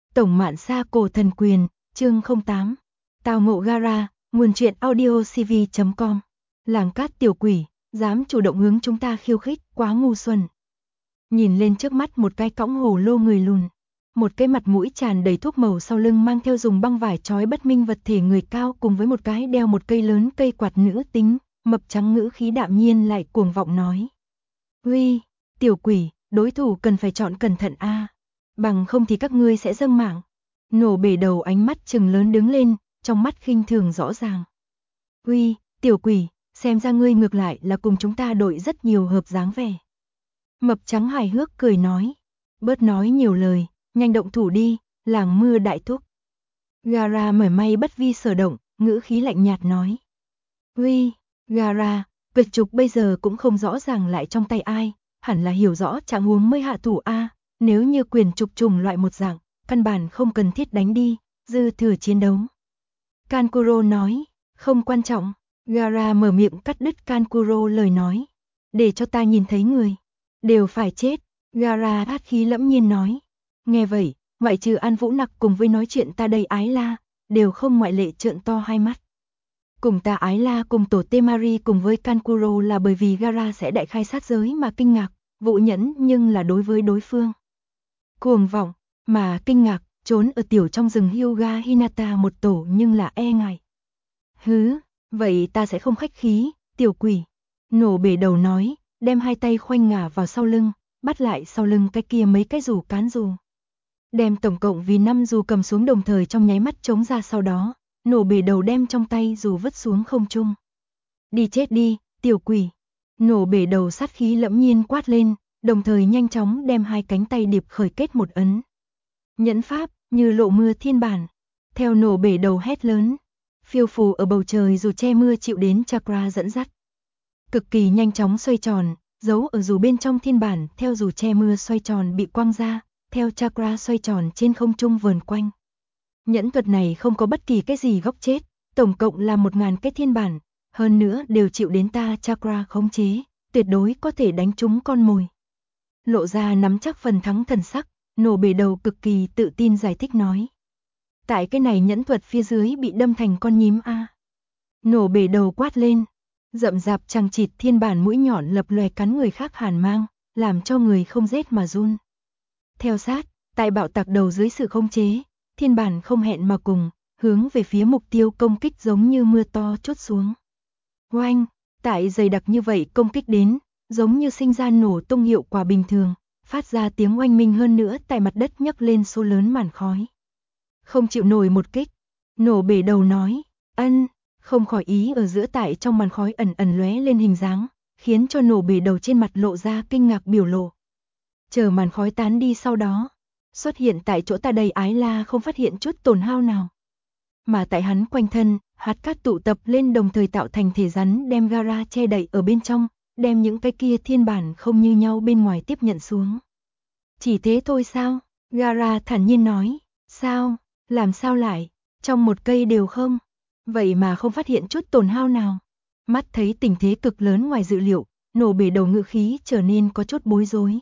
Tổng Mạn Sa Cổ Thần Quyền, chương 08. Tào ngộ Gara, nguồn truyện audio cv.com. Làng Cát tiểu quỷ, dám chủ động hướng chúng ta khiêu khích, quá ngu xuẩn. Nhìn lên trước mắt một cái cõng hồ lô người lùn, một cái mặt mũi tràn đầy thuốc màu sau lưng mang theo dùng băng vải trói bất minh vật thể người cao cùng với một cái đeo một cây lớn cây quạt nữ tính, mập trắng ngữ khí đạm nhiên lại cuồng vọng nói. Uy, tiểu quỷ, đối thủ cần phải chọn cẩn thận a, bằng không thì các ngươi sẽ dâng mạng. Nổ bể đầu ánh mắt trừng lớn đứng lên, trong mắt khinh thường rõ ràng. Uy, tiểu quỷ, xem ra ngươi ngược lại là cùng chúng ta đội rất nhiều hợp dáng vẻ. Mập trắng hài hước cười nói. Bớt nói nhiều lời, nhanh động thủ đi, làng mưa đại thúc. Gara mảy may bất vi sở động, ngữ khí lạnh nhạt nói. Uy, Gara, quyệt trục bây giờ cũng không rõ ràng lại trong tay ai, hẳn là hiểu rõ trạng huống mới hạ thủ a. Nếu như quyền trục trùng loại một dạng, căn bản không cần thiết đánh đi, dư thừa chiến đấu. Kankuro nói, không quan trọng. Gara mở miệng cắt đứt Kankuro lời nói. Để cho ta nhìn thấy người, đều phải chết. Gara át khí lẫm nhiên nói. Nghe vậy, ngoại trừ An Vũ Nặc cùng với nói chuyện ta đây Ái La, đều không ngoại lệ trợn to hai mắt. Cùng ta Ái La cùng tổ Temari cùng với Kankuro là bởi vì Gara sẽ đại khai sát giới mà kinh ngạc, Vũ Nhẫn nhưng là đối với đối phương. Cuồng vọng, mà kinh ngạc, trốn ở tiểu trong rừng Hyuga Hinata một tổ nhưng là e ngại. Hứ, vậy ta sẽ không khách khí, tiểu quỷ. Nổ bể đầu nói, đem hai tay khoanh ngả vào sau lưng, bắt lại sau lưng cái kia mấy cái dù cán dù. Đem tổng cộng vì 5 dù cầm xuống đồng thời trong nháy mắt chống ra sau đó, nổ bể đầu đem trong tay dù vứt xuống không trung. Đi chết đi, tiểu quỷ. Nổ bể đầu sát khí lẫm nhiên quát lên, đồng thời nhanh chóng đem hai cánh tay điệp khởi kết một ấn. Nhẫn pháp, như lộ mưa thiên bản. Theo nổ bể đầu hét lớn, phiêu phù ở bầu trời dù che mưa chịu đến chakra dẫn dắt. Cực kỳ nhanh chóng xoay tròn, giấu ở dù bên trong thiên bản, theo dù che mưa xoay tròn bị quăng ra, theo chakra xoay tròn trên không trung vờn quanh. Nhẫn thuật này không có bất kỳ cái gì góc chết, tổng cộng là 1000 cái thiên bản, hơn nữa đều chịu đến ta chakra khống chế, tuyệt đối có thể đánh trúng con mồi. Lộ ra nắm chắc phần thắng thần sắc, nổ bể đầu cực kỳ tự tin giải thích nói. Tại cái này nhẫn thuật phía dưới bị đâm thành con nhím a. Nổ bể đầu quát lên, rậm rạp chằng chịt thiên bản mũi nhọn lập lòe cắn người khác hàn mang, làm cho người không rét mà run. Theo sát, tại bạo tạc đầu dưới sự khống chế, thiên bản không hẹn mà cùng, hướng về phía mục tiêu công kích giống như mưa to trút xuống. Oanh, tại dày đặc như vậy công kích đến, giống như sinh ra nổ tung hiệu quả bình thường, phát ra tiếng oanh minh hơn nữa tại mặt đất nhấc lên số lớn màn khói. Không chịu nổi một kích, nổ bể đầu nói, không khỏi ý ở giữa tại trong màn khói ẩn ẩn lóe lên hình dáng, khiến cho nổ bể đầu trên mặt lộ ra kinh ngạc biểu lộ. Chờ màn khói tán đi sau đó, xuất hiện tại chỗ ta đây Ái La không phát hiện chút tổn hao nào. Mà tại hắn quanh thân, hạt cát tụ tập lên đồng thời tạo thành thể rắn đem Gara che đậy ở bên trong, đem những cái kia thiên bản không như nhau bên ngoài tiếp nhận xuống. Chỉ thế thôi sao? Gara thản nhiên nói, sao? Làm sao lại? Trong một cây đều không? Vậy mà không phát hiện chút tổn hao nào. Mắt thấy tình thế cực lớn ngoài dự liệu, nổ bể đầu ngữ khí trở nên có chút bối rối.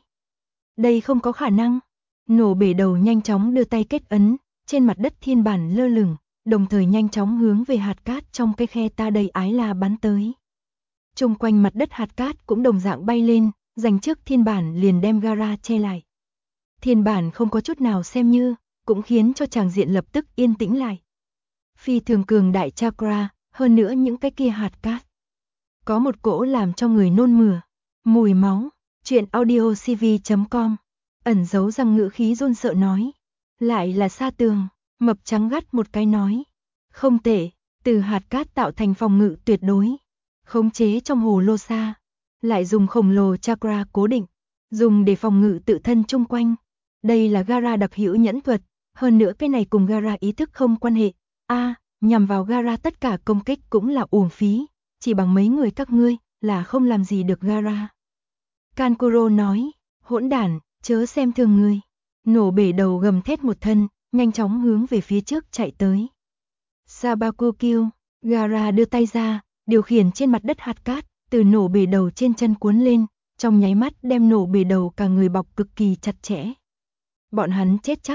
Đây không có khả năng. Nổ bể đầu nhanh chóng đưa tay kết ấn, trên mặt đất thiên bản lơ lửng, đồng thời nhanh chóng hướng về hạt cát trong cái khe ta đây Ái La bắn tới. Trung quanh mặt đất hạt cát cũng đồng dạng bay lên, giành trước thiên bản liền đem Gara che lại. Thiên bản không có chút nào xem như, cũng khiến cho tràng diện lập tức yên tĩnh lại. Phi thường cường đại chakra, hơn nữa những cái kia hạt cát. Có một cỗ làm cho người nôn mửa, mùi máu. Chuyện audio cv.com. Ẩn giấu răng ngữ khí run sợ nói. Lại là sa tường, mập trắng gắt một cái nói. Không tệ, từ hạt cát tạo thành phòng ngự tuyệt đối. Khống chế trong hồ lô sa. Lại dùng khổng lồ chakra cố định. Dùng để phòng ngự tự thân chung quanh. Đây là Gara đặc hữu nhẫn thuật. Hơn nữa cái này cùng Gara ý thức không quan hệ. Nhằm vào Gara tất cả công kích cũng là uổng phí. Chỉ bằng mấy người các ngươi là không làm gì được Gara. Kankuro nói, hỗn đản, chớ xem thường ngươi. Nổ bể đầu gầm thét một thân, nhanh chóng hướng về phía trước chạy tới. Sabakokyu, Gara đưa tay ra, điều khiển trên mặt đất hạt cát, từ nổ bể đầu trên chân cuốn lên, trong nháy mắt đem nổ bể đầu cả người bọc cực kỳ chặt chẽ. Bọn hắn chết chắc.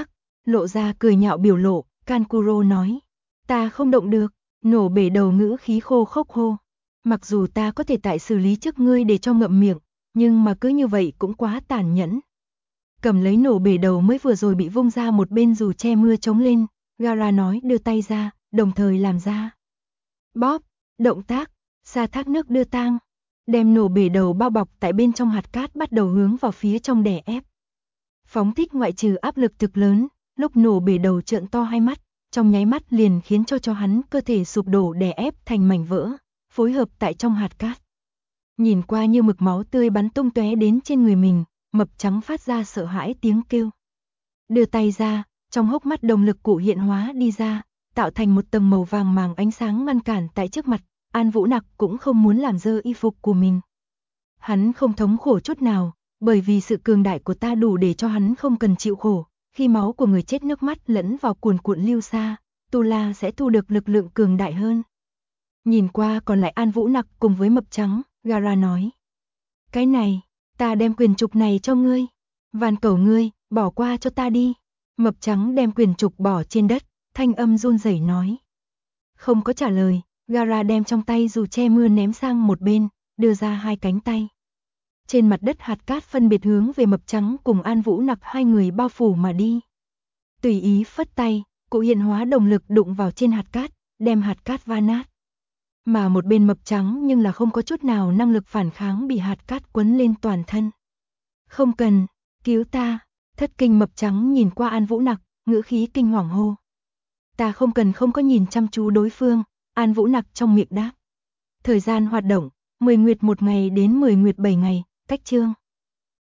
Lộ ra cười nhạo biểu lộ, Kankuro nói. Ta không động được, nổ bể đầu ngữ khí khô khốc hô. Mặc dù ta có thể tại xử lý trước ngươi để cho ngậm miệng, nhưng mà cứ như vậy cũng quá tàn nhẫn. Cầm lấy nổ bể đầu mới vừa rồi bị vung ra một bên dù che mưa chống lên, Gaara nói đưa tay ra, đồng thời làm ra. Bóp, động tác, xa thác nước đưa tang, đem nổ bể đầu bao bọc tại bên trong hạt cát bắt đầu hướng vào phía trong đè ép. Phóng thích ngoại trừ áp lực thực lớn, lúc nổ bể đầu trợn to hai mắt, trong nháy mắt liền khiến cho hắn cơ thể sụp đổ đè ép thành mảnh vỡ, phối hợp tại trong hạt cát. Nhìn qua như mực máu tươi bắn tung tóe đến trên người mình, mập trắng phát ra sợ hãi tiếng kêu. Đưa tay ra, trong hốc mắt đồng lực cụ hiện hóa đi ra, tạo thành một tầng màu vàng màng ánh sáng ngăn cản tại trước mặt, An Vũ Nặc cũng không muốn làm dơ y phục của mình. Hắn không thống khổ chút nào, bởi vì sự cường đại của ta đủ để cho hắn không cần chịu khổ, khi máu của người chết nước mắt lẫn vào cuồn cuộn lưu xa, Tu La sẽ thu được lực lượng cường đại hơn. Nhìn qua còn lại An Vũ Nặc cùng với mập trắng, Gaara nói. Cái này, ta đem quyền trục này cho ngươi. Van cầu ngươi, bỏ qua cho ta đi. Mập trắng đem quyền trục bỏ trên đất, thanh âm run rẩy nói. Không có trả lời, Gaara đem trong tay dù che mưa ném sang một bên, đưa ra hai cánh tay. Trên mặt đất hạt cát phân biệt hướng về mập trắng cùng An Vũ Nặc hai người bao phủ mà đi. Tùy ý phất tay, cụ hiện hóa động lực đụng vào trên hạt cát, đem hạt cát va nát. Mà một bên mập trắng nhưng là không có chút nào năng lực phản kháng bị hạt cát quấn lên toàn thân. Không cần, cứu ta, thất kinh mập trắng nhìn qua An Vũ Nặc, ngữ khí kinh hoàng hô. Ta không cần không có nhìn chăm chú đối phương, An Vũ Nặc trong miệng đáp. Thời gian hoạt động, 10 nguyệt 1 ngày đến 10 nguyệt 7 ngày, cách chương.